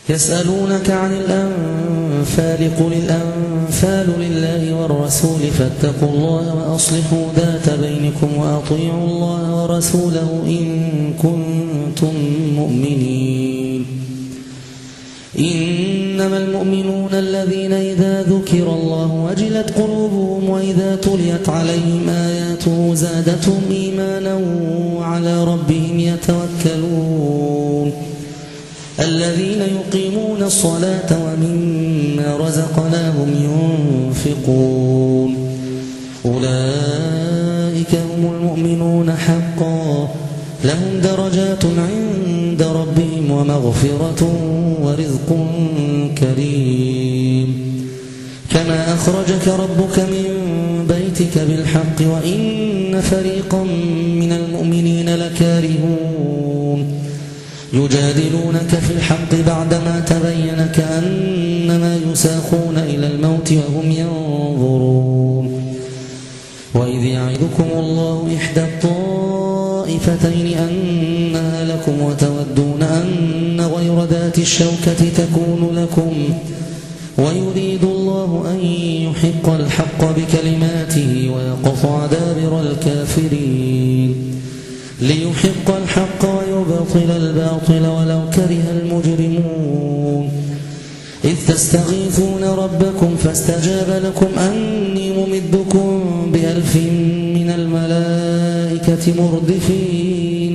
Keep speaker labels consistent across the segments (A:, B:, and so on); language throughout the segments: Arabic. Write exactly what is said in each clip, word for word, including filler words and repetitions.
A: يسألونك عن الأنفال قل الأنفال لله والرسول فاتقوا الله وأصلحوا ذات بينكم وأطيعوا الله ورسوله إن كنتم مؤمنين. إنما المؤمنون الذين إذا ذكر الله وجلت قلوبهم وإذا تليت عليهم آياته زادتهم إيمانا وعلى ربهم يتوكلون. الذين يقيمون الصلاة ومما رزقناهم ينفقون أولئك هم المؤمنون حقا لهم درجات عند ربهم ومغفرة ورزق كريم. كما أخرجك ربك من بيتك بالحق وإن فريقا من المؤمنين لكارهون يجادلونك في الحق بعدما تبين كأنما يساقون إلى الموت وهم ينظرون. وإذ يعدكم الله إحدى الطائفتين أنها لكم وتودون أن غير ذات الشوكة تكون لكم ويريد الله أن يحق الحق بكلماته ويقطع دابر الكافرين ليحق الحق ويبطل الباطل ولو كره المجرمون. إذ تستغيثون ربكم فاستجاب لكم أني ممدكم بألف من الملائكة مردفين.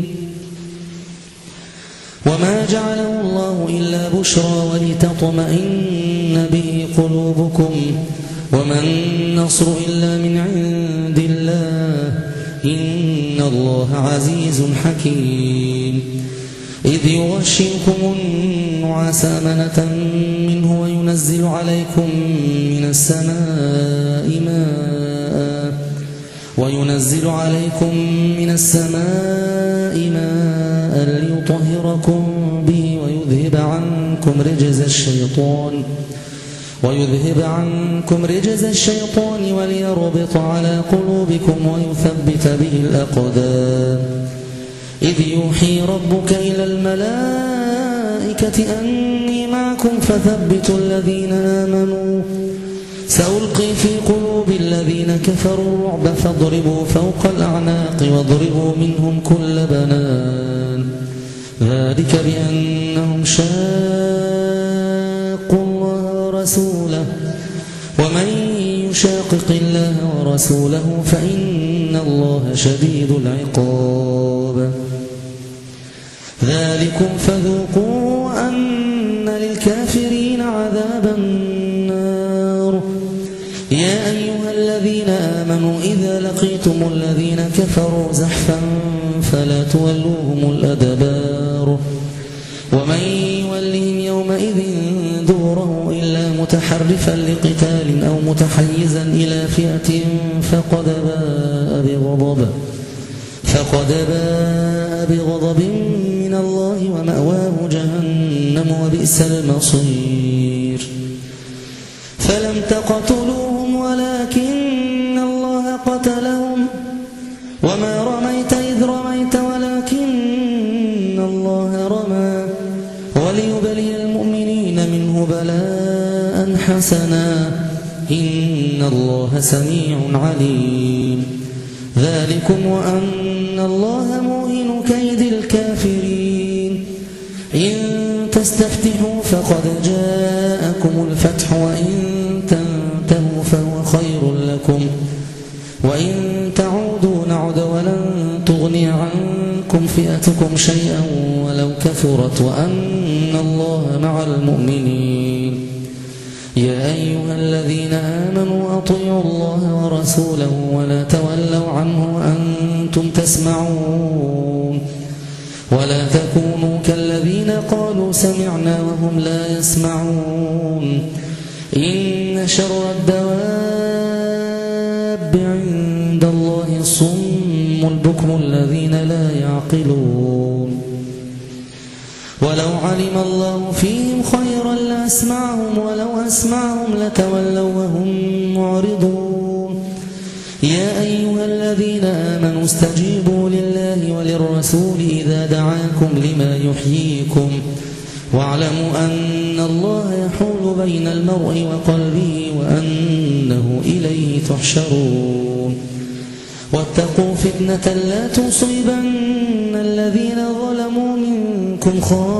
A: وما جعله الله إلا بشرى ولتطمئن به قلوبكم وما النصر إلا من عند الله إن الله عزيز حكيم. إذ يغشيكم النعاس أمنة منه وينزل عليكم من السماء ماء وينزل عليكم من السماء ماء ليطهركم به ويذهب عنكم رجز الشيطان ويذهب عنكم رجز الشيطان وليربط على قلوبكم ويثبت به الأقدام. إذ يوحي ربك إلى الملائكة أني معكم فثبتوا الذين آمنوا سألقي في قلوب الذين كفروا الرعب فاضربوا فوق الأعناق واضربوا منهم كل بنان ذلك بأنهم شاقوا الله ورسوله ومن يشاقق الله ورسوله فإن الله شديد العقاب. ذلكم فذوقوا أن للكافرين عذاب النار. يا أيها الذين آمنوا إذا لقيتم الذين كفروا زحفا فلا تولوهم الأدبار ومن يولهم يومئذ دبره إلا متحرفا لقتال أو متحيزا إلى فئة فقد باء بغضب فقد باء بغضب من الله ومأواه جهنم وبئس المصير. فلم تقتلوهم ولكن الله قتلهم وما رميت إذ رميت ولكن الله رمى وليبلي المؤمنين منه بلاء حسنا إن الله سميع عليم. ذلكم وأن الله موهن كيد الكافرين. إن تستفتحوا فقد جاءكم الفتح وإن تنتهوا فهو خير لكم وإن تعودوا نعد ولن تغني عنكم فئتكم شيئا ولو كثرت وأن الله مع المؤمنين. يا أيها الذين آمنوا أطيعوا الله ورسوله ولا تولوا عنه وأنتم تسمعون ولا تكونوا كالذين قالوا سمعنا وهم لا يسمعون. إن شر الدواب عند الله الصم البكم الذين لا يعقلون. ولو علم الله فيهم خيرا لأسمعهم ولو أسمعهم لتولوا وهم معرضون. يا أيها الذين آمنوا استجيبوا لله وللرسول إذا دعاكم لما يحييكم واعلموا أن الله يحول بين المرء وقلبه وأنه إليه تحشرون واتقوا فتنة لا تصيبن الذين ظلموا منكم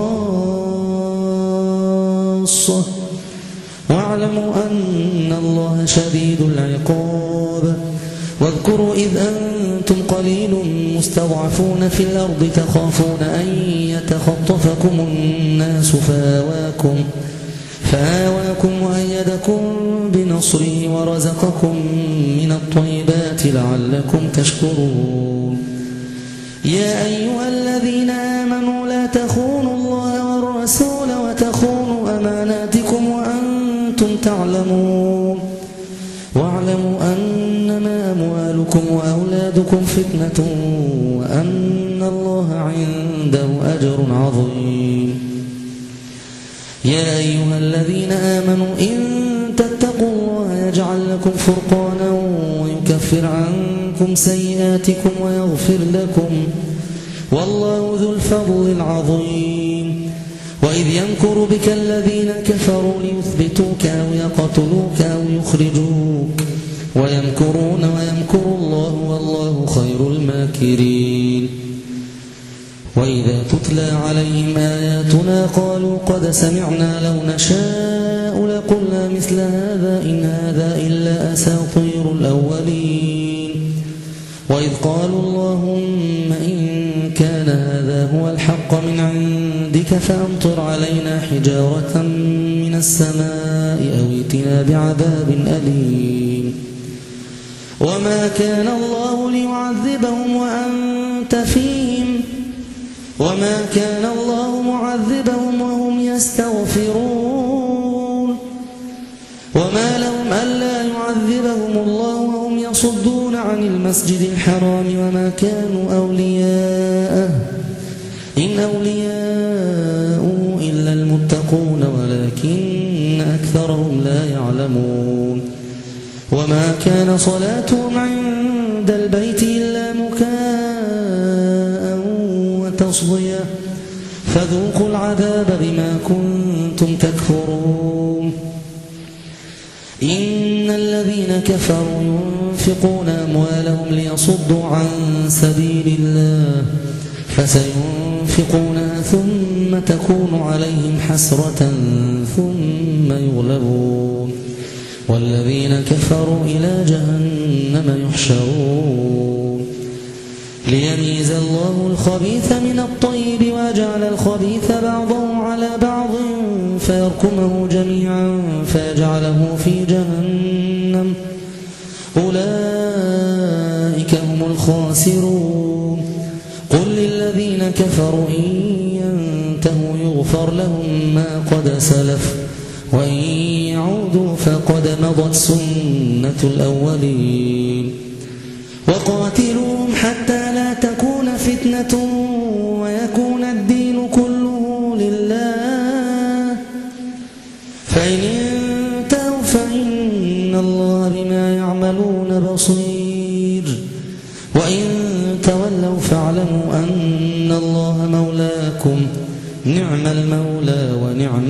A: خاصة واعلموا أن الله شديد العقاب واذكروا إذ أنتم قليل مستضعفون في الأرض تخافون أن يتخطفكم الناس فآواكم, فآواكم وأيدكم بنصره ورزقكم من الطيبات لعلكم تشكرون يا أيها الذين آمنوا لا تخونوا الله والرسول وتخونوا أماناتكم وأنتم تعلمون واعلموا أنما أموالكم وأولادكم فتنة وأن الله عنده أجر عظيم يا أيها الذين آمنوا إن تتقوا الله يجعل لكم فرقانا ويكفر عنكم سيئاتكم ويغفر لكم والله ذو الفضل العظيم وإذ يمكر بك الذين كفروا ليثبتوك أو يقتلوك أو يخرجوك ويمكرون ويمكر الله والله خير الماكرين وإذا تتلى عليهم آياتنا قالوا قد سمعنا لو نشاء لقلنا مثل هذا إن هذا إلا أساطير الأولين وإذ قالوا اللهم إن كان هذا هو الحق من عندك فأمطر علينا حجارة من السماء أو ائتنا بعذاب أليم وما كان الله ليعذبهم وأنت فيهم وما كان الله معذبهم وهم يستغفرون وما لهم ألا يعذبهم الله وهم يصدون عن المسجد الحرام وما كانوا أولياءه إن أولياءه إلا المتقون ولكن أكثرهم لا يعلمون وما كان صلاتهم عند البيت إلا مكاء وتصدية فذوقوا العذاب بما كنتم تكفرون إن الذين كفروا ينفقون أموالهم ليصدوا عن سبيل الله فسينفقونها ثم تكون عليهم حسرة ثم يغلبون والذين كفروا إلى جهنم يحشرون ليميز الله الخبيث من الطيب ويجعل الخبيث بعضه على بعض فيركمه جميعا فيجعله في جهنم أولئك هم الخاسرون قل للذين كفروا إن ينتهوا يغفر لهم ما قد سلف وإن يعودوا فقد مضت سنة الأولين وقاتلوهم حتى لا تكون فتنة ويكون الدين كله لله فإن انتهوا فإن الله بما يعملون بصير وإن تولوا فاعلموا أن الله مولاكم نعم المولى ونعم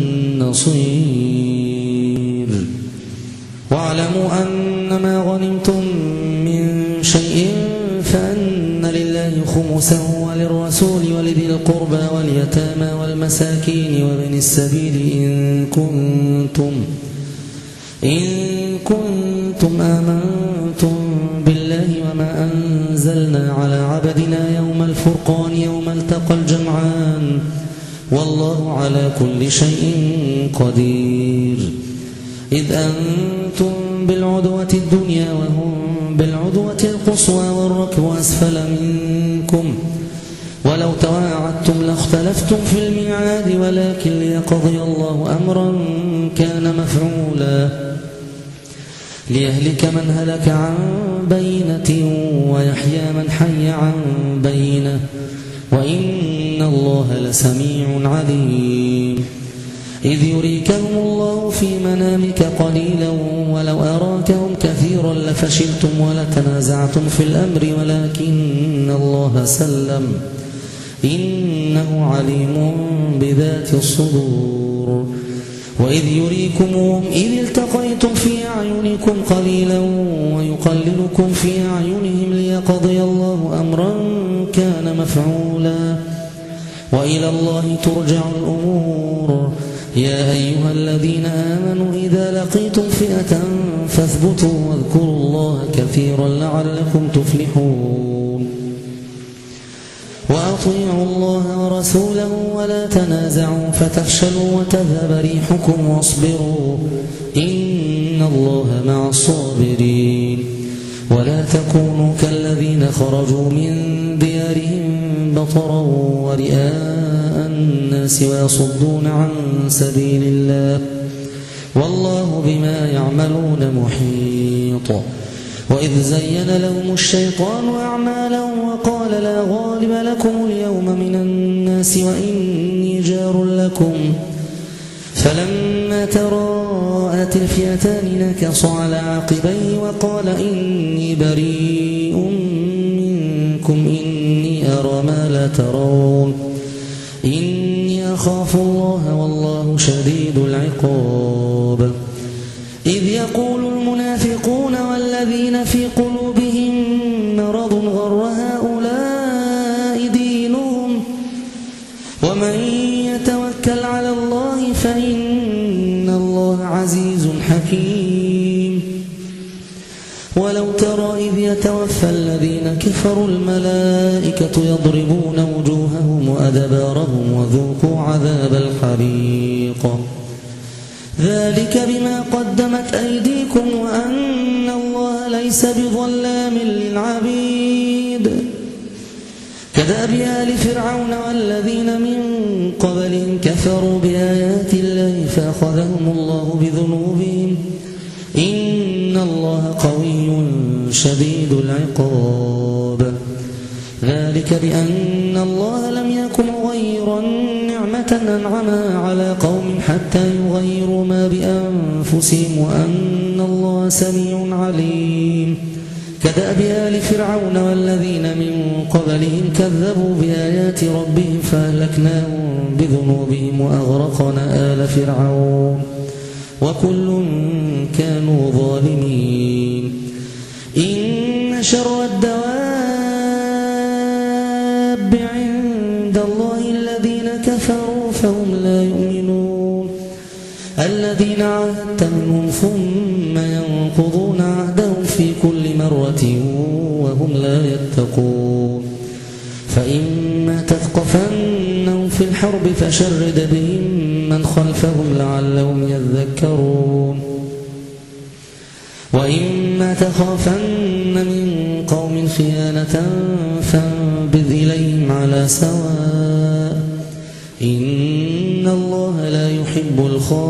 A: النصير واعلموا أن ما غنمتم من شيء فأن لله خمسه وللرسول ولذي القربى واليتامى والمساكين وابن السبيل إن كنتم إن كنتم آمنتم بالله وما أنزلنا على عبدنا يوم الفرقان يوم التقى الجمعان والله على كل شيء قدير إذ أنتم بالعدوة الدنيا وهم بالعدوة القصوى والركب أسفل منكم ولو تواعدتم لاختلفتم في الميعاد ولكن ليقضي الله أمرا كان مفعولا ليهلك من هلك عن بينة ويحيى من حي عن بينة وإن الله لسميع عليم إذ يريكهم الله في منامك قليلا ولو أراكهم كثيرا لفشلتم ولتنازعتم في الأمر ولكن الله سلم إنه إنه عليم بذات الصدور وإذ يريكمهم إذ التقيتم في أعينكم قليلا ويقللكم في أعينهم ليقضي الله أمرا كان مفعولا وإلى الله ترجع الأمور يا أيها الذين آمنوا إذا لقيتم فئة فاثبتوا واذكروا الله كثيرا لعلكم تفلحون وأطيعوا الله ورسوله ولا تنازعوا فتفشلوا وتذهب ريحكم واصبروا إن الله مع الصابرين ولا تكونوا كالذين خرجوا من ديارهم بطرا ورئاء الناس ويصدون عن سبيل الله والله بما يعملون محيط وإذ زين لهم الشيطان أعمالهم وقال لا غالب لكم اليوم من الناس وإني جار لكم فلما تراءت الفئتان نكص على عقبيه وقال إني بريء منكم إني أرى ما لا ترون إني أخاف الله والله شديد العقاب إذ يقول المنافقون والذين في قلوبهم مرض غر هؤلاء دينهم ومن يتوكل على الله فإن الله عزيز حكيم ولو ترى إذ يتوفى الذين كفروا الملائكة يضربون وجوههم وأدبارهم وذوقوا عذاب الحريق ذلك بما قدمت أيديكم وأن الله ليس بظلام للعبيد كدأب آل فرعون والذين من قبلهم كفروا بآيات الله فأخذهم الله بذنوبهم إن الله قوي شديد العقاب ذلك بأن الله لم يكن مغيرا نعمة أنعمها على قوم حتى يغيروا ما بأنفسهم وأن الله سميع عليم كدأب آل فرعون والذين من قبلهم كذبوا بآيات ربهم فأهلكناهم بذنوبهم وأغرقنا آل فرعون وكل كانوا ظالمين إن شر الدواب عند الله الذين كفروا فهم لا يؤمنون الذين عاهدت منهم ثم ينقضون عهدهم في كل مرة وهم لا يتقون فإما تثقفنهم في الحرب فشرد بهم من خلفهم لعلهم يذكرون وإما تخافن من قوم خيانة فانبذ إليهم على سواء إن الله لا يحب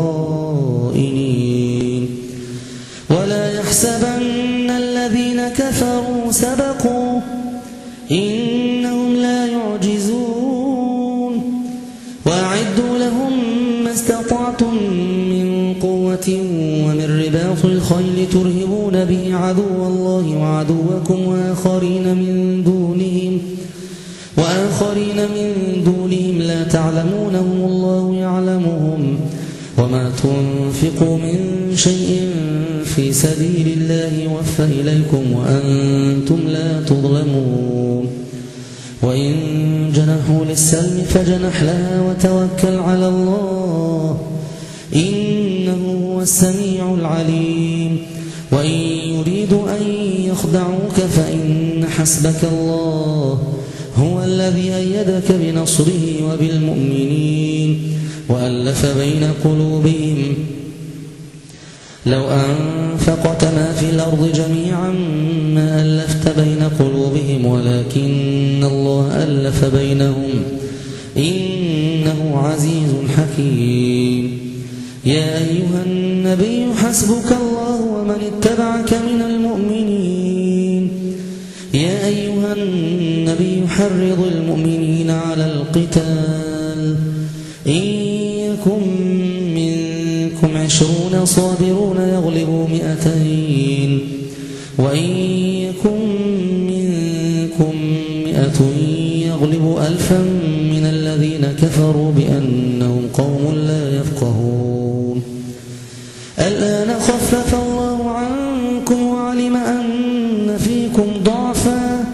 A: الخائنين ولا يحسبن الذين كفروا سبقوا إنهم لا يعجزون وأعدوا لهم ما استطعتم من قوة ومن رباط الخيل ترهبون به عدو الله وعدوكم وآخرين من دونهم وآخرين من دونهم لا تعلمونهم الله يعلمهم وما تنفقوا من شيء في سبيل الله يوفى إليكم وأنتم لا تظلمون وإن جنحوا للسلم فجنح لها وتوكل على الله إنه هو السميع العليم وإن يريدوا أن يخدعوك فإن حسبك الله هو الذي أيدك بنصره وبالمؤمنين وألف بين قلوبهم لو أنفقت ما في الأرض جميعا ما ألفت بين قلوبهم ولكن الله ألف بينهم إنه عزيز حكيم يا أيها النبي حسبك الله ومن اتبعك من المؤمنين يا أيها النبي حرض المؤمنين على القتال إن يكن منكم عشرون صابرون يغلبوا مئتين وإن يكن منكم مئة يغلب ألفا من الذين كفروا بأنهم قوم لا يفقهون الآن خفف الله عنكم وعلم أن فيكم ضعفا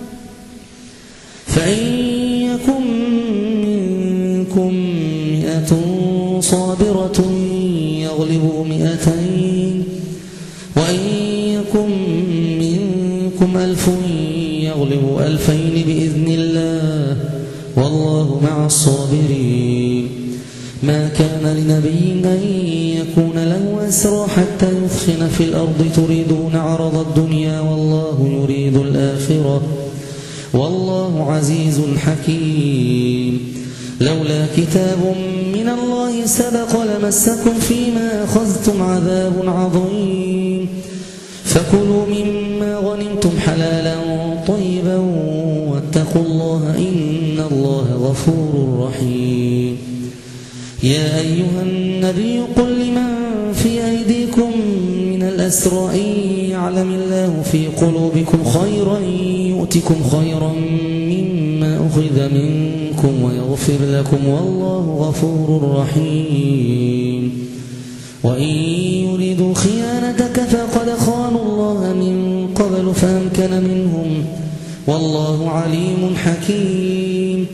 A: فإن يكن منكم مئة صابرة يغلبوا مئتين وإن يكن منكم ألف يغلب ألفين بإذن الله والله مع الصابرين ما كان لنبي أن يكون له أسرى حتى يثخن في الأرض تريدون عرض الدنيا والله يريد الآخرة والله عزيز حكيم لولا كتاب من الله سبق لمسكم فيما أخذتم عذاب عظيم فكلوا مما غنمتم حلالا طيبا واتقوا الله إن الله غفور رحيم يا أيها النبي قل لمن في أيديكم من الأسرى إن يعلم الله في قلوبكم خيرا يؤتكم خيرا مما أخذ منكم ويغفر لكم والله غفور رحيم وإن يريدوا خيانتك فقد خانوا الله من قبل فأمكن منهم والله عليم حكيم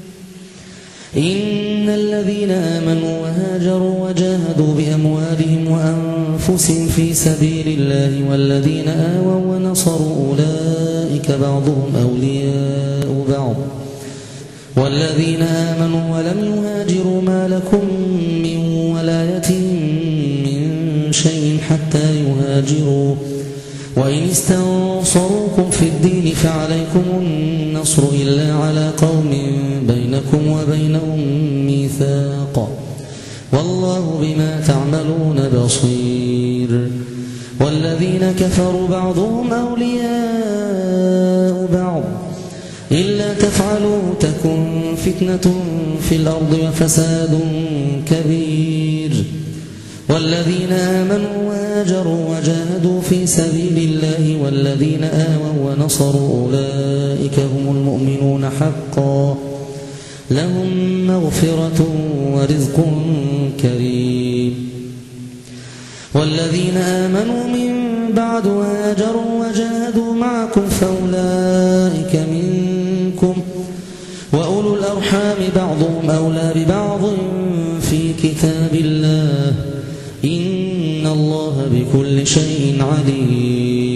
A: إن الذين آمنوا وهاجروا وجاهدوا بأموالهم وأنفسهم في سبيل الله والذين آووا ونصروا أولئك بعضهم أولياء بعض والذين آمنوا ولم يهاجروا ما لكم من ولايتهم من شيء حتى يهاجروا وإن استنصروكم في الدين فعليكم النصر إلا على قوم بينكم وبينهم ميثاق والله بما تعملون بصير والذين كفروا بعضهم أولياء بعض إلا تفعلوا تكن فتنة في الأرض وفساد كبير والذين آمنوا وهاجروا وجاهدوا في سبيل الله والذين آووا ونصروا أولئك هم المؤمنون حقا لهم مغفرة ورزق كريم والذين آمنوا من بعد وهاجروا وجاهدوا معكم فأولئك منكم وأولو الأرحام بعضهم أولى ببعض في كتاب الله إن الله بكل شيء عليم